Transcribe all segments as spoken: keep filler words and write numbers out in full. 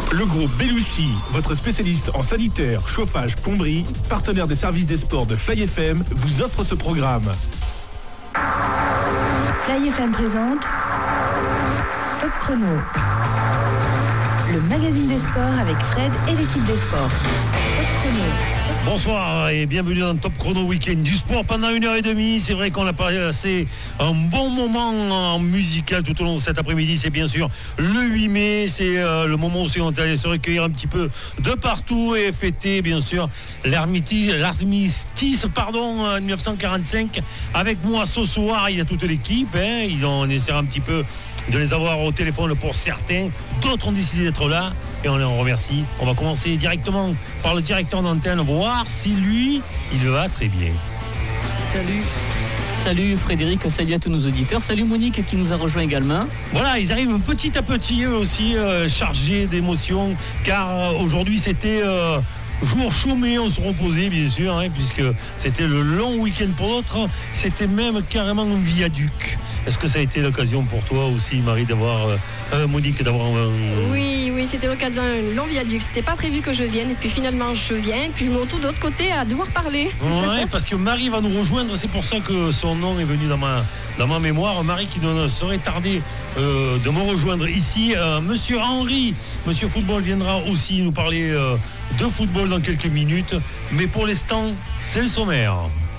Le groupe Bellucci, votre spécialiste en sanitaire, chauffage, plomberie, partenaire des services des sports de Fly F M, vous offre ce programme. Fly F M présente Top Chrono, le magazine des sports avec Fred et l'équipe des sports. Top Chrono. Bonsoir et bienvenue dans Top Chrono Week-end du sport pendant une heure et demie. C'est vrai qu'on a passé un bon moment en musical tout au long de cet après-midi. C'est bien sûr le huit mai, c'est euh, le moment où on est allé se recueillir un petit peu de partout et fêter bien sûr l'armistice, l'armistice pardon, en dix-neuf cent quarante-cinq. Avec moi ce soir, il y a toute l'équipe, hein. Ils ont, on essaiera un petit peu de les avoir au téléphone pour certains. D'autres ont décidé d'être là et on les en remercie. On va commencer directement par le directeur d'antenne, voir si lui, il va très bien. Salut. Salut Frédéric, salut à tous nos auditeurs. Salut Monique qui nous a rejoint également. Voilà, ils arrivent petit à petit eux aussi euh, chargés d'émotions car euh, aujourd'hui c'était... Euh, jour chômé, on se reposait bien sûr, hein, puisque c'était le long week-end pour d'autres. C'était même carrément un viaduc. Est-ce que ça a été l'occasion pour toi aussi, Marie, d'avoir euh, Monique, d'avoir un... Oui, oui, c'était l'occasion, un long viaduc. C'était pas prévu que je vienne, et puis finalement je viens, et puis je me retrouve de l'autre côté à devoir parler. Ouais, parce que Marie va nous rejoindre, c'est pour ça que son nom est venu dans ma, dans ma mémoire. Marie qui ne saurait tarder euh, de me rejoindre ici. Euh, Monsieur Henry, Monsieur Football viendra aussi nous parler euh, de football dans quelques minutes, mais pour l'instant, c'est le sommaire.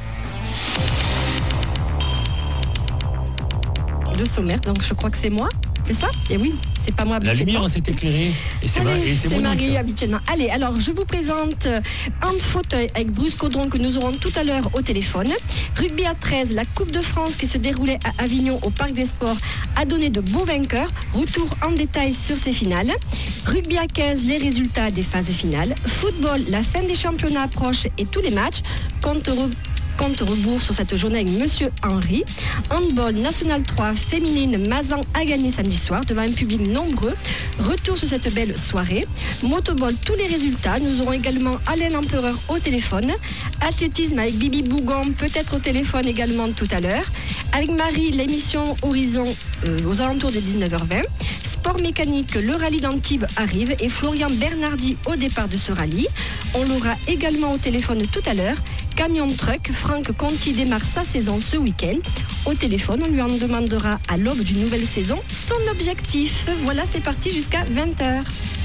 Le sommaire, donc je crois que c'est moi, c'est ça ? Et oui, c'est pas moi La habituellement. lumière s'est éclairée et c'est, Allez, ma, et c'est, c'est Monique. Marie habituellement. Allez, alors je vous présente hand fauteuil avec Bruce Caudron que nous aurons tout à l'heure au téléphone. Rugby à treize, la Coupe de France qui se déroulait à Avignon au Parc des Sports a donné de beaux vainqueurs. Retour en détail sur ces finales. Rugby à quinze, les résultats des phases finales. Football, la fin des championnats approche et tous les matchs. Compte re- compte rebours sur cette journée avec Monsieur Henry. Handball National trois féminine, Mazan a gagné samedi soir devant un public nombreux. Retour sur cette belle soirée. Motoball, tous les résultats. Nous aurons également Alain Lempereur au téléphone. Athlétisme avec Bibi Bougon, peut-être au téléphone également tout à l'heure. Avec Marie, l'émission Horizon euh, aux alentours de dix-neuf heures vingt. Sport mécanique, le rallye d'Antibes arrive et Florian Bernardi au départ de ce rallye. On l'aura également au téléphone tout à l'heure. Camion truck, Franck Conti démarre sa saison ce week-end. Au téléphone, on lui en demandera à l'aube d'une nouvelle saison son objectif. Voilà, c'est parti jusqu'à vingt heures.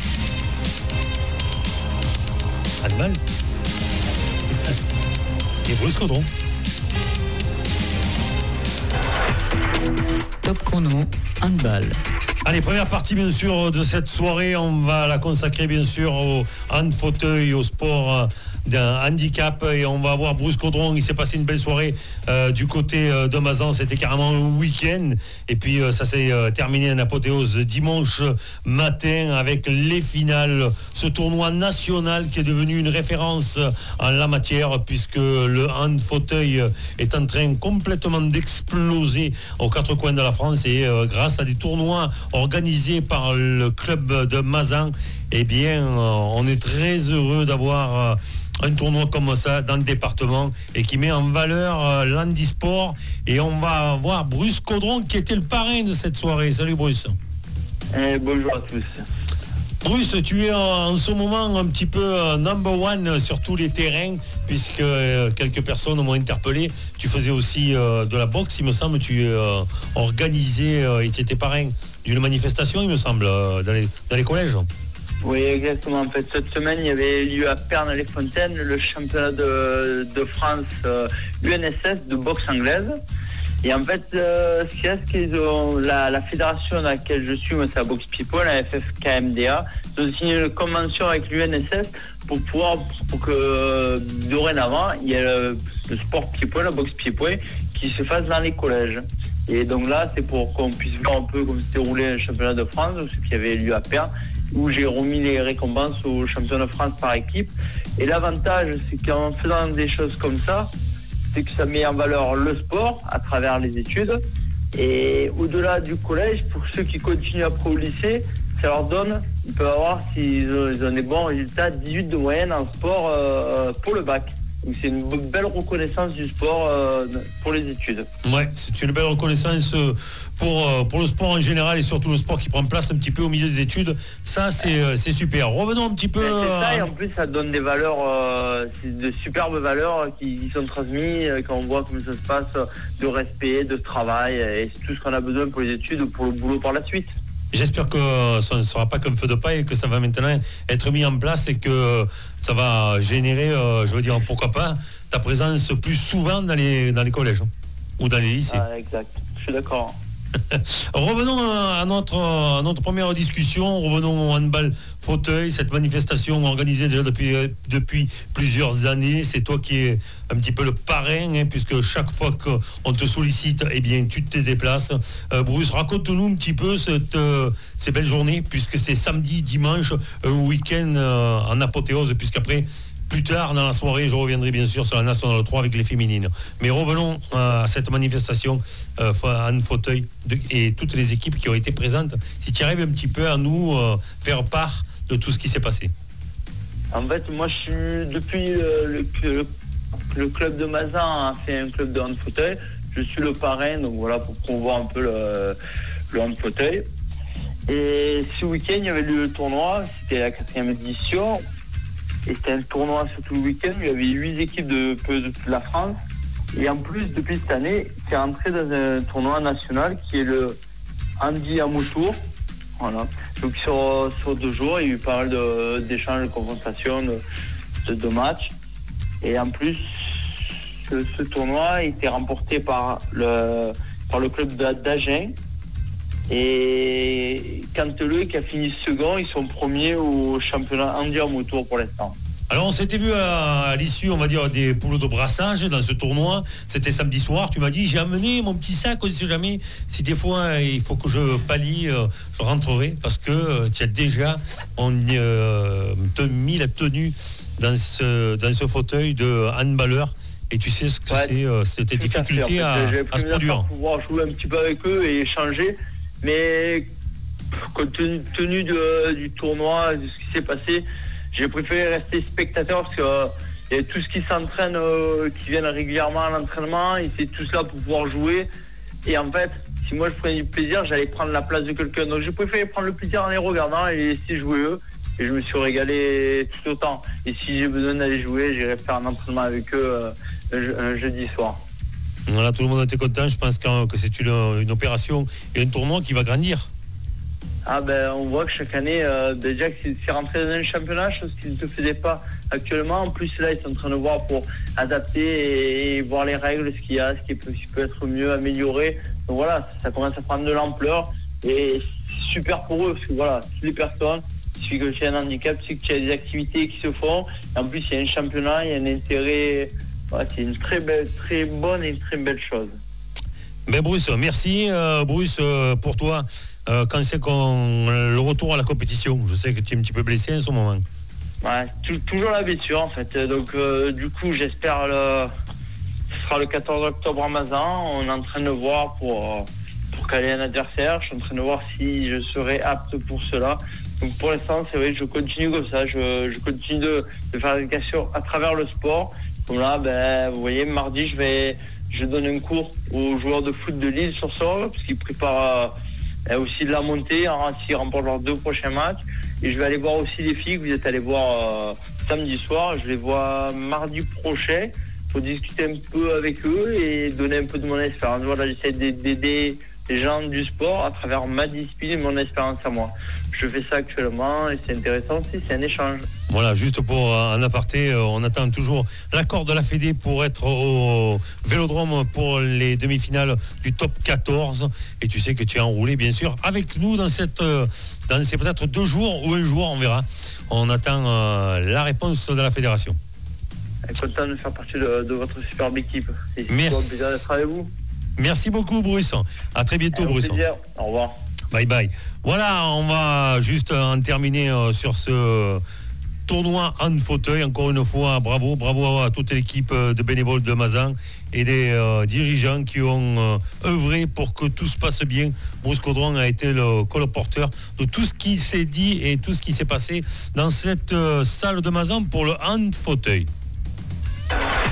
Pas de mal. Et Bruce Caudron. Top Chrono, handball. Allez, première partie bien sûr de cette soirée, on va la consacrer bien sûr au hand fauteuil, au sport d'un handicap et on va voir Bruce Caudron. Il s'est passé une belle soirée euh, du côté euh, de Mazan, c'était carrément un week-end et puis euh, ça s'est euh, terminé en apothéose dimanche matin avec les finales, ce tournoi national qui est devenu une référence en la matière puisque le hand fauteuil est en train complètement d'exploser aux quatre coins de la France et euh, grâce à des tournois organisé par le club de Mazan, eh bien, euh, on est très heureux d'avoir euh, un tournoi comme ça dans le département et qui met en valeur euh, l'handisport. Et on va voir Bruce Caudron qui était le parrain de cette soirée. Salut Bruce. Eh, bonjour à tous. Bruce, tu es en ce moment un petit peu euh, number one sur tous les terrains puisque euh, quelques personnes m'ont interpellé. Tu faisais aussi euh, de la boxe, il me semble. Tu es euh, organisé euh, et tu étais parrain d'une manifestation, il me semble, euh, dans, les, dans les collèges. Oui, exactement. En fait, cette semaine, il y avait lieu à Pernes-les-Fontaines le championnat de, de France euh, U N S S de boxe anglaise. Et en fait, euh, ce qu'il y a, c'est qu'ils ont la, la fédération à laquelle je suis, moi c'est la Boxe People, la F F K M D A, ils ont signé une convention avec l'U N S S pour pouvoir, pour que euh, dorénavant, il y ait le, le sport people, la boxe people, qui se fasse dans les collèges. Et donc là, c'est pour qu'on puisse voir un peu comment s'est déroulé le championnat de France, ce qui avait lieu à Pernes, où j'ai remis les récompenses au championnat de France par équipe. Et l'avantage, c'est qu'en faisant des choses comme ça, c'est que ça met en valeur le sport à travers les études. Et au-delà du collège, pour ceux qui continuent après au lycée, ça leur donne, ils peuvent avoir, s'ils ont, ils ont des bons résultats, dix-huit de moyenne en sport euh, pour le bac. Donc c'est une belle reconnaissance du sport euh, pour les études. Ouais, c'est une belle reconnaissance pour, pour le sport en général et surtout le sport qui prend place un petit peu au milieu des études. Ça, c'est, c'est super. Revenons un petit peu... C'est ça, et en plus, ça donne des valeurs, euh, de superbes valeurs qui, qui sont transmises quand on voit comment ça se passe, de respect, de travail, et c'est tout ce qu'on a besoin pour les études, pour le boulot par la suite. J'espère que ça ne sera pas comme feu de paille, que ça va maintenant être mis en place et que ça va générer, euh, je veux dire, pourquoi pas, ta présence plus souvent dans les, dans les collèges hein, ou dans les lycées. Ah, exact, je suis d'accord. Revenons à notre, à notre première discussion, revenons au handball fauteuil, cette manifestation organisée déjà depuis, depuis plusieurs années. C'est toi qui es un petit peu le parrain, hein, puisque chaque fois qu'on te sollicite, eh bien, tu te déplaces. Euh, Bruce, raconte-nous un petit peu cette, euh, ces belles journées, puisque c'est samedi, dimanche, un week-end euh, en apothéose, puisqu'après... Plus tard dans la soirée, je reviendrai bien sûr sur la Nationale trois avec les féminines. Mais revenons euh, à cette manifestation euh, en fauteuil de, et toutes les équipes qui ont été présentes. Si tu arrives un petit peu à nous euh, faire part de tout ce qui s'est passé. En fait, moi, je suis depuis euh, le, le, le club de Mazan a fait un club de hand fauteuil. Je suis le parrain, donc voilà, pour promouvoir un peu le, le hand fauteuil. Et ce week-end, il y avait le tournoi, c'était la quatrième édition. Et c'était un tournoi sur tout le week-end, il y avait huit équipes de, de la France. Et en plus, depuis cette année, c'est rentré dans un tournoi national qui est le Handi à Motour. Voilà. Donc sur, sur deux jours, il y a eu pas mal de, d'échanges, de confrontations, de, de, de matchs. Et en plus, ce, ce tournoi a été remporté par le, par le club d'Agen. Et Canteleu qui a fini second, ils sont premiers au championnat Handi à Motour pour l'instant. Alors on s'était vu à, à l'issue, on va dire, des poules de brassage dans ce tournoi. C'était samedi soir, tu m'as dit, j'ai amené mon petit sac, on ne sait jamais. Si des fois il faut que je pallie, euh, je rentrerai, parce que euh, tu as déjà on, euh, te mis la tenue dans ce, dans ce fauteuil de handballeur. Et tu sais ce que ouais, c'est, euh, c'était difficulté à, en fait, à, à se produire. Pouvoir jouer un petit peu avec eux et échanger. Mais compte tenu, tenu de, du tournoi, de ce qui s'est passé, j'ai préféré rester spectateur parce que euh, y a tout ce qui s'entraîne, euh, qui viennent régulièrement à l'entraînement, ils étaient tous là pour pouvoir jouer. Et en fait, si moi je prenais du plaisir, j'allais prendre la place de quelqu'un. Donc j'ai préféré prendre le plaisir en les regardant et les laisser jouer eux. Et je me suis régalé tout autant. Et si j'ai besoin d'aller jouer, j'irai faire un entraînement avec eux euh, un, un jeudi soir. Voilà, tout le monde était content. Je pense que c'est une, une opération et un tournoi qui va grandir. Ah ben, on voit que chaque année, euh, déjà que c'est rentré dans un championnat, chose qu'ils ne se faisaient pas actuellement. En plus, là, ils sont en train de voir pour adapter et, et voir les règles, ce qu'il y a, ce qui peut, ce qui peut être mieux amélioré. Donc voilà, ça commence à prendre de l'ampleur et c'est super pour eux parce que voilà, toutes les personnes, il suffit que tu aies un handicap, il suffit que tu aies des activités qui se font. Et en plus, il y a un championnat, il y a un intérêt. Ouais, c'est une très belle, très bonne et une très belle chose. Ben Bruce, merci euh, Bruce euh, pour toi. Euh, quand c'est qu'on le retour à la compétition, je sais que tu es un petit peu blessé en ce moment. Ouais, t- toujours la blessure en fait. Donc euh, du coup, j'espère le, ce sera le quatorze octobre à Mazan. On est en train de voir pour pour caler un adversaire. Je suis en train de voir si je serai apte pour cela. Donc pour l'instant, c'est vrai que je continue comme ça. Je, je continue de, de faire l'éducation à travers le sport. Comme là, ben, vous voyez, mardi, je vais, je donne un cours aux joueurs de foot de Lille sur Sorgue, parce qu'ils préparent euh, aussi de la montée, hein, s'ils remportent leurs deux prochains matchs. Et je vais aller voir aussi les filles que vous êtes allés voir euh, samedi soir. Je les vois mardi prochain pour discuter un peu avec eux et donner un peu de mon expérience. Voilà, j'essaie d'aider les gens du sport à travers ma discipline et mon expérience à moi. Je fais ça actuellement et c'est intéressant aussi, c'est un échange. Voilà, juste pour un aparté, on attend toujours l'accord de la Fédé pour être au Vélodrome pour les demi-finales du top quatorze. Et tu sais que tu es enroulé, bien sûr, avec nous dans, cette, dans ces peut-être deux jours ou un jour, on verra. On attend euh, la réponse de la fédération. Content de faire partie de, de votre superbe équipe. C'est Merci. un plaisir d'être avec vous. Merci beaucoup, Bruce. À très bientôt, Avec Bruce. plaisir. Au revoir. Bye bye. Voilà, on va juste en terminer euh, sur ce tournoi en fauteuil. Encore une fois, bravo, bravo à toute l'équipe de bénévoles de Mazan et des euh, dirigeants qui ont euh, œuvré pour que tout se passe bien. Bruce Caudron a été le colporteur de tout ce qui s'est dit et tout ce qui s'est passé dans cette euh, salle de Mazan pour le hand fauteuil.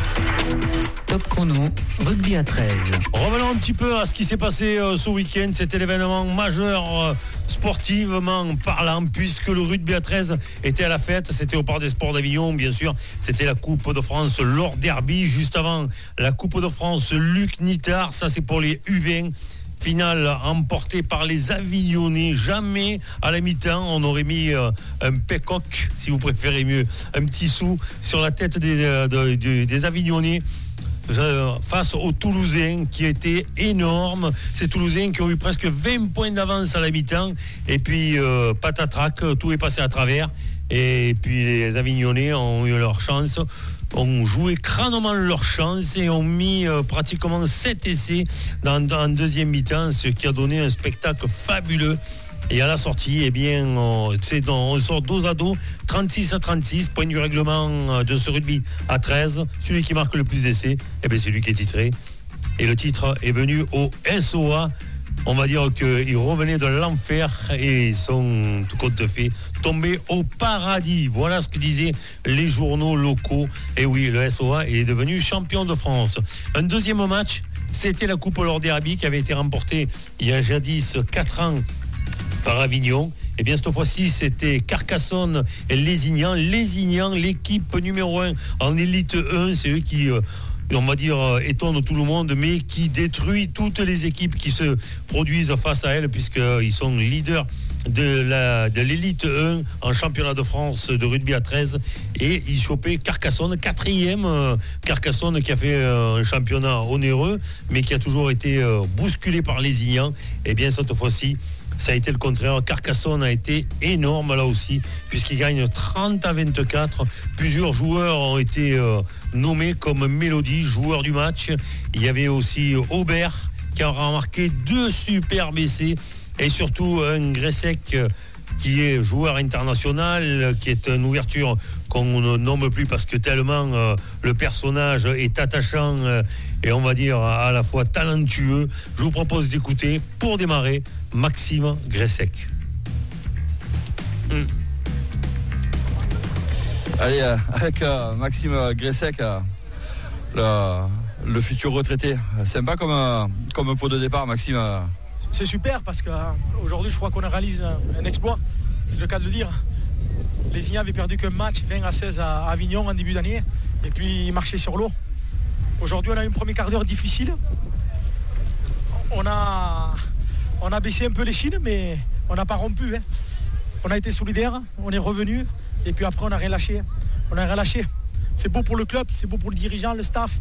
Top chrono, rugby à treize. Revenons un petit peu à ce qui s'est passé euh, ce week-end. C'était l'événement majeur euh, sportivement parlant, puisque le rugby à treize était à la fête. C'était au Parc des Sports d'Avignon, bien sûr. C'était la Coupe de France Lord Derby. Juste avant la Coupe de France Luc Nittard. Ça, c'est pour les U vingt. Finale emportée par les Avignonnais. Jamais à la mi-temps on aurait mis euh, un pécoque, si vous préférez mieux, un petit sou sur la tête des, euh, de, de, des Avignonnais euh, face aux Toulousains qui étaient énormes. Ces Toulousains qui ont eu presque vingt points d'avance à la mi-temps et puis euh, patatrac, tout est passé à travers et puis les Avignonnais ont eu leur chance, ont joué crânement leur chance et ont mis euh, pratiquement sept essais dans, dans deuxième mi-temps, ce qui a donné un spectacle fabuleux. Et à la sortie, eh bien, on, c'est, on sort dos à dos, trente-six à trente-six, point du règlement de ce rugby à treize. Celui qui marque le plus d'essais, eh bien, c'est lui qui est titré. Et le titre est venu au S O A. On va dire qu'ils revenaient de l'enfer et ils sont, tout compte fait, tombés au paradis. Voilà ce que disaient les journaux locaux. Et oui, le S O A est devenu champion de France. Un deuxième match, c'était la Coupe Lord Derby qui avait été remportée il y a jadis quatre ans par Avignon. Et bien cette fois-ci, c'était Carcassonne et Lézignan. Lézignan, l'équipe numéro un en élite un, c'est eux qui... Euh, on va dire étonne tout le monde, mais qui détruit toutes les équipes qui se produisent face à elle, puisqu'ils sont leaders de, la, de l'élite un en championnat de France de rugby à treize, et ils chopaient Carcassonne, quatrième euh, Carcassonne qui a fait euh, un championnat onéreux, mais qui a toujours été euh, bousculé par les Ignans. Et bien cette fois-ci, ça a été le contraire. Carcassonne a été énorme là aussi, puisqu'il gagne trente à vingt-quatre. Plusieurs joueurs ont été euh, nommés comme Mélodie, joueur du match. Il y avait aussi Aubert qui a remarqué deux superbes essais, et surtout un Gressec euh, qui est joueur international, qui est une ouverture qu'on ne nomme plus parce que tellement euh, le personnage est attachant euh, et on va dire à la fois talentueux. Je vous propose d'écouter, pour démarrer, Maxime Gressec. Mmh. Allez, euh, avec euh, Maxime Gressec, euh, le, le futur retraité. Sympa comme, euh, comme pot de départ, Maxime. Euh. C'est super parce qu'aujourd'hui, je crois qu'on réalise un, un exploit. C'est le cas de le dire. Les Ignans avaient perdu qu'un match, vingt à seize à Avignon en début d'année. Et puis, ils marchaient sur l'eau. Aujourd'hui, on a eu un premier quart d'heure difficile. On a... On a baissé un peu les chines, mais on n'a pas rompu. Hein. On a été solidaires, on est revenu, et puis après on n'a rien lâché. On n'a rien lâché. C'est beau pour le club, c'est beau pour le dirigeant, le staff.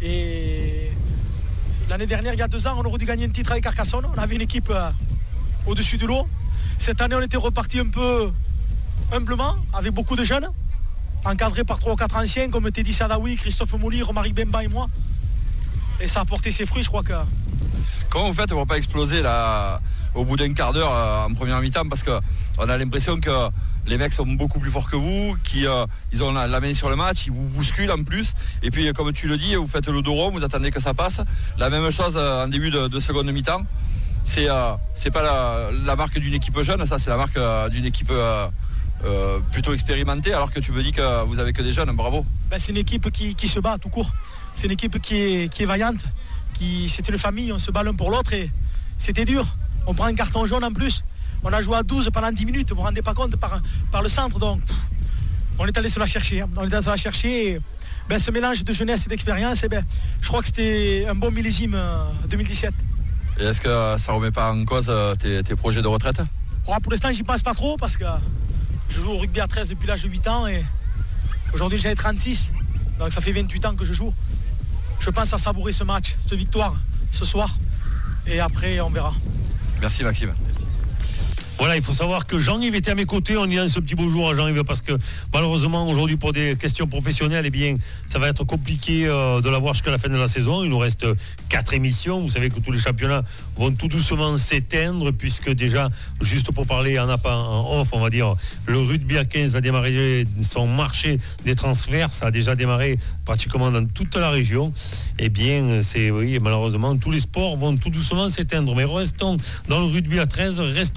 Et l'année dernière, il y a deux ans, on aurait dû gagner un titre avec Carcassonne. On avait une équipe euh, au-dessus de l'eau. Cette année, on était reparti un peu humblement, avec beaucoup de jeunes, encadrés par trois ou quatre anciens, comme Teddy Sadawi, Christophe Molly, Romaric Bemba et moi. Et ça a porté ses fruits, je crois que... Comment vous faites pour ne pas exploser là, au bout d'un quart d'heure euh, en première mi-temps, parce qu'on a l'impression que les mecs sont beaucoup plus forts que vous, qu'ils euh, ont la, la main sur le match, ils vous bousculent en plus, et puis comme tu le dis, vous faites le dos rond, vous attendez que ça passe. La même chose euh, en début de, de seconde mi-temps. C'est, euh, c'est pas la, la marque d'une équipe jeune, ça c'est la marque euh, d'une équipe euh, euh, plutôt expérimentée, alors que tu me dis que vous avez que des jeunes, bravo. Ben, c'est une équipe qui, qui se bat tout court, c'est une équipe qui est, qui est vaillante. Qui, c'était une famille, on se bat l'un pour l'autre et c'était dur. On prend un carton jaune en plus. On a joué à douze pendant dix minutes, vous vous rendez pas compte, par, par le centre. Donc, pff, on est allé se la chercher. Hein. On est allé se la chercher. Et, ben, ce mélange de jeunesse et d'expérience, et ben, je crois que c'était un bon millésime euh, deux mille dix-sept. Et est-ce que ça remet pas en cause euh, tes, tes projets de retraite? Alors, pour l'instant, j'y pense pas trop parce que je joue au rugby à treize depuis l'âge de huit ans et aujourd'hui, j'en ai trente-six. Donc, ça fait vingt-huit ans que je joue. Je pense à savourer ce match, cette victoire, ce soir. Et après, on verra. Merci Maxime. Merci. Voilà, il faut savoir que Jean-Yves était à mes côtés. On y a ce petit beau jour à Jean-Yves parce que malheureusement aujourd'hui pour des questions professionnelles, eh bien, ça va être compliqué euh, de l'avoir jusqu'à la fin de la saison. Il nous reste quatre émissions. Vous savez que tous les championnats vont tout doucement s'éteindre puisque déjà, juste pour parler en, en off, on va dire, le rugby à quinze a démarré son marché des transferts. Ça a déjà démarré pratiquement dans toute la région. Eh bien, c'est oui, malheureusement, tous les sports vont tout doucement s'éteindre. Mais restons dans le rugby à treize, restons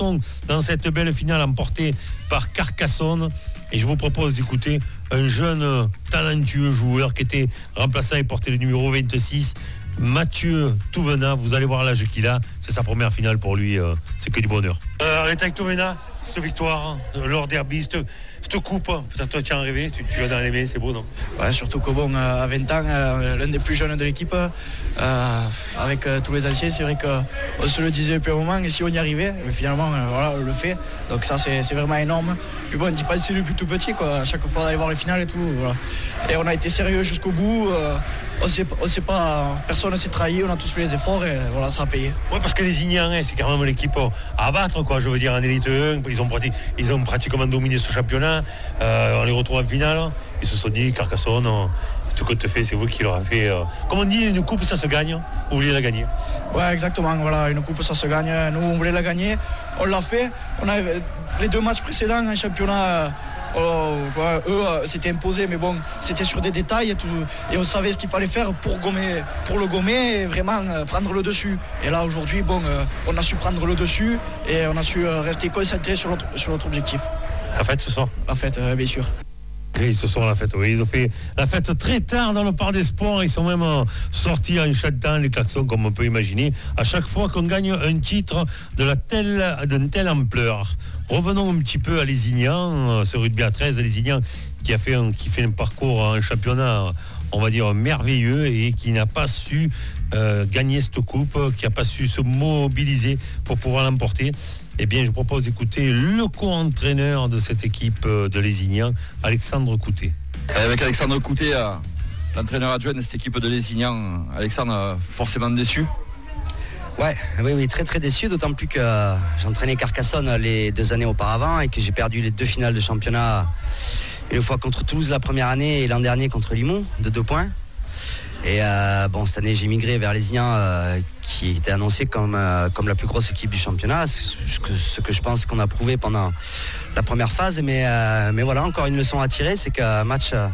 dans cette belle finale emportée par Carcassonne. Et je vous propose d'écouter un jeune talentueux joueur qui était remplaçant et portait le numéro vingt-six, Mathieu Touvenat. Vous allez voir l'âge qu'il a. C'est sa première finale pour lui. Euh, c'est que du bonheur. Euh, on est avec Touvenat, cette victoire, lors derby, cette, cette coupe. Peut-être toi tu as rêvé, tu, tu l'as dans les mains, c'est beau, non? Ouais, surtout que bon, à vingt ans, euh, l'un des plus jeunes de l'équipe, euh, avec euh, tous les anciens, c'est vrai qu'on se le disait depuis un moment, et si on y arrivait, finalement, euh, voilà, on le fait. Donc ça, c'est, c'est vraiment énorme. Puis bon, on dit pas c'est depuis tout petit, quoi. À chaque fois d'aller voir les finales et tout. Voilà. Et on a été sérieux jusqu'au bout. Euh, on sait, on sait pas, personne ne s'est trahi, on a tous fait les efforts et voilà, ça a payé. Ouais, parce que les Ignans, c'est quand même l'équipe à battre, quoi. Je veux dire, en élite un, ils ont, prati- ils ont pratiquement dominé ce championnat. Euh, on les retrouve en finale. Ils se sont dit, Carcassonne, tout ce que tu fais, c'est vous qui leur a fait. Euh... Comme on dit, une coupe, ça se gagne. Vous voulez la gagner? Ouais, exactement. Voilà, une coupe, ça se gagne. Nous, on voulait la gagner. On l'a fait. On a les deux matchs précédents en championnat. Oh, ouais, eux, euh, c'était imposé, mais bon, c'était sur des détails et, tout, et on savait ce qu'il fallait faire pour, gommer, pour le gommer et vraiment euh, prendre le dessus. Et là, aujourd'hui, bon, euh, on a su prendre le dessus et on a su euh, rester concentré sur notre, sur notre objectif. La fête ce soir? La fête, euh, bien sûr. Et ce soir, la fête, oui. Ils ont fait la fête très tard dans le parc des sports. Ils sont même euh, sortis en chantant les klaxons, comme on peut imaginer, à chaque fois qu'on gagne un titre de la telle, d'une telle ampleur. Revenons un petit peu à Lézignan, ce rugby à treize, Lézignan qui a fait un, qui fait un parcours en championnat, on va dire, merveilleux et qui n'a pas su euh, gagner cette coupe, qui n'a pas su se mobiliser pour pouvoir l'emporter. Eh bien, je propose d'écouter le co-entraîneur de cette équipe de Lézignan, Alexandre Coutet. Avec Alexandre Coutet, euh, l'entraîneur adjoint de cette équipe de Lézignan, Alexandre, euh, forcément déçu. Ouais, oui, oui, très très déçu, d'autant plus que euh, j'entraînais Carcassonne les deux années auparavant et que j'ai perdu les deux finales de championnat, une fois contre Toulouse la première année et l'an dernier contre Limoux, de deux points. Et euh, bon, cette année, j'ai migré vers Lézignan, euh, qui était annoncé comme, euh, comme la plus grosse équipe du championnat, ce que, ce que je pense qu'on a prouvé pendant la première phase. Mais, euh, mais voilà, encore une leçon à tirer, c'est qu'un match, euh,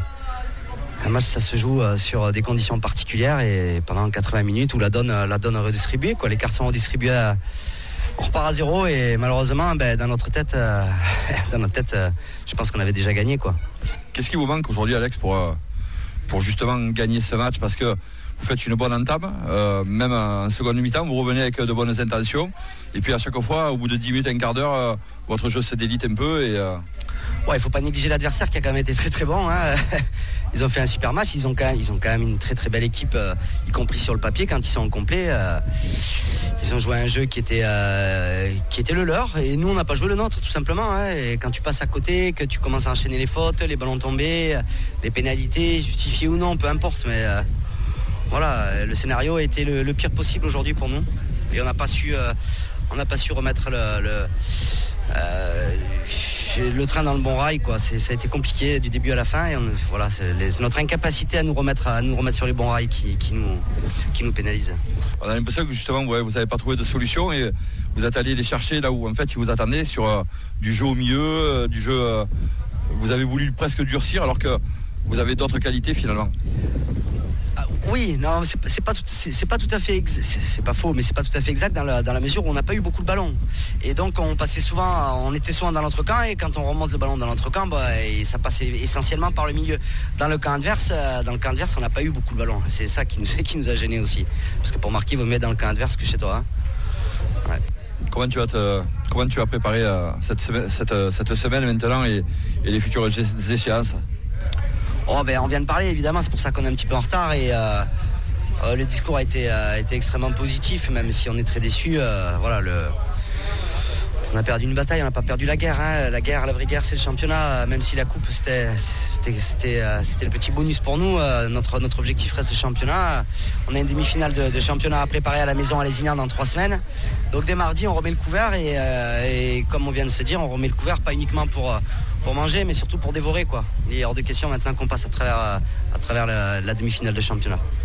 un match, ça se joue euh, sur des conditions particulières et pendant quatre-vingts minutes où la donne, la donne redistribuée, quoi. Les cartes sont redistribuées, à, on repart à zéro et malheureusement, ben, dans notre tête, euh, dans notre tête, euh, je pense qu'on avait déjà gagné, quoi. Qu'est-ce qui vous manque aujourd'hui, Alex, pour euh... pour justement gagner ce match, parce que vous faites une bonne entame, euh, même en seconde mi-temps, vous revenez avec de bonnes intentions, et puis à chaque fois, au bout de dix minutes, un quart d'heure, euh, votre jeu se délite un peu. Et, euh... Ouais, il ne faut pas négliger l'adversaire qui a quand même été très très bon. Hein. Ils ont fait un super match, ils ont quand même, ils ont quand même une très très belle équipe, euh, y compris sur le papier quand ils sont au complet. Euh, ils ont joué un jeu qui était, euh, qui était le leur, et nous on n'a pas joué le nôtre tout simplement. Hein. Et quand tu passes à côté, que tu commences à enchaîner les fautes, les ballons tombés, les pénalités, justifiées ou non, peu importe, mais euh, voilà, le scénario a été le, le pire possible aujourd'hui pour nous. Et on n'a pas su, euh, on n'a pas su remettre le, le euh, le train dans le bon rail, quoi. C'est, ça a été compliqué du début à la fin et on, voilà, c'est, les, c'est notre incapacité à nous remettre à nous remettre sur les bons rails qui, qui nous qui nous pénalise. On a l'impression que justement ouais, vous n'avez pas trouvé de solution et vous êtes allé les chercher là où en fait ils vous attendaient sur euh, du jeu au milieu, euh, du jeu. Euh, vous avez voulu presque durcir alors que vous avez d'autres qualités finalement. Oui, non, c'est, c'est pas tout, c'est, c'est pas tout à fait, ex- c'est, c'est pas faux, mais c'est pas tout à fait exact dans la, dans la mesure où on n'a pas eu beaucoup de ballons. Et donc on passait souvent, on était souvent dans notre camp et quand on remonte le ballon dans notre camp, bah, et ça passait essentiellement par le milieu. Dans le camp adverse, dans le camp adverse, on n'a pas eu beaucoup de ballons. C'est ça qui nous, qui nous a gênés aussi, parce que pour marquer, il vaut mieux dans le camp adverse que chez toi. Hein. Ouais. Comment tu vas te, comment tu vas préparer euh, cette, semaine, cette, cette semaine maintenant et, et les futures échéances? Oh ben on vient de parler évidemment, c'est pour ça qu'on est un petit peu en retard et euh, euh, le discours a été, euh, été extrêmement positif, même si on est très déçus. Euh, voilà, le... on a perdu une bataille, on n'a pas perdu la guerre. Hein. La guerre, la vraie guerre, c'est le championnat. Même si la coupe c'était, c'était, c'était, euh, c'était le petit bonus pour nous. Euh, notre, notre objectif reste le championnat. On a une demi-finale de, de championnat à préparer à la maison à Lézignan dans trois semaines. Donc dès mardi, on remet le couvert et, euh, et comme on vient de se dire, on remet le couvert pas uniquement pour pour manger, mais surtout pour dévorer, quoi. Il est hors de question maintenant qu'on passe à travers, à travers la, la demi-finale de championnat.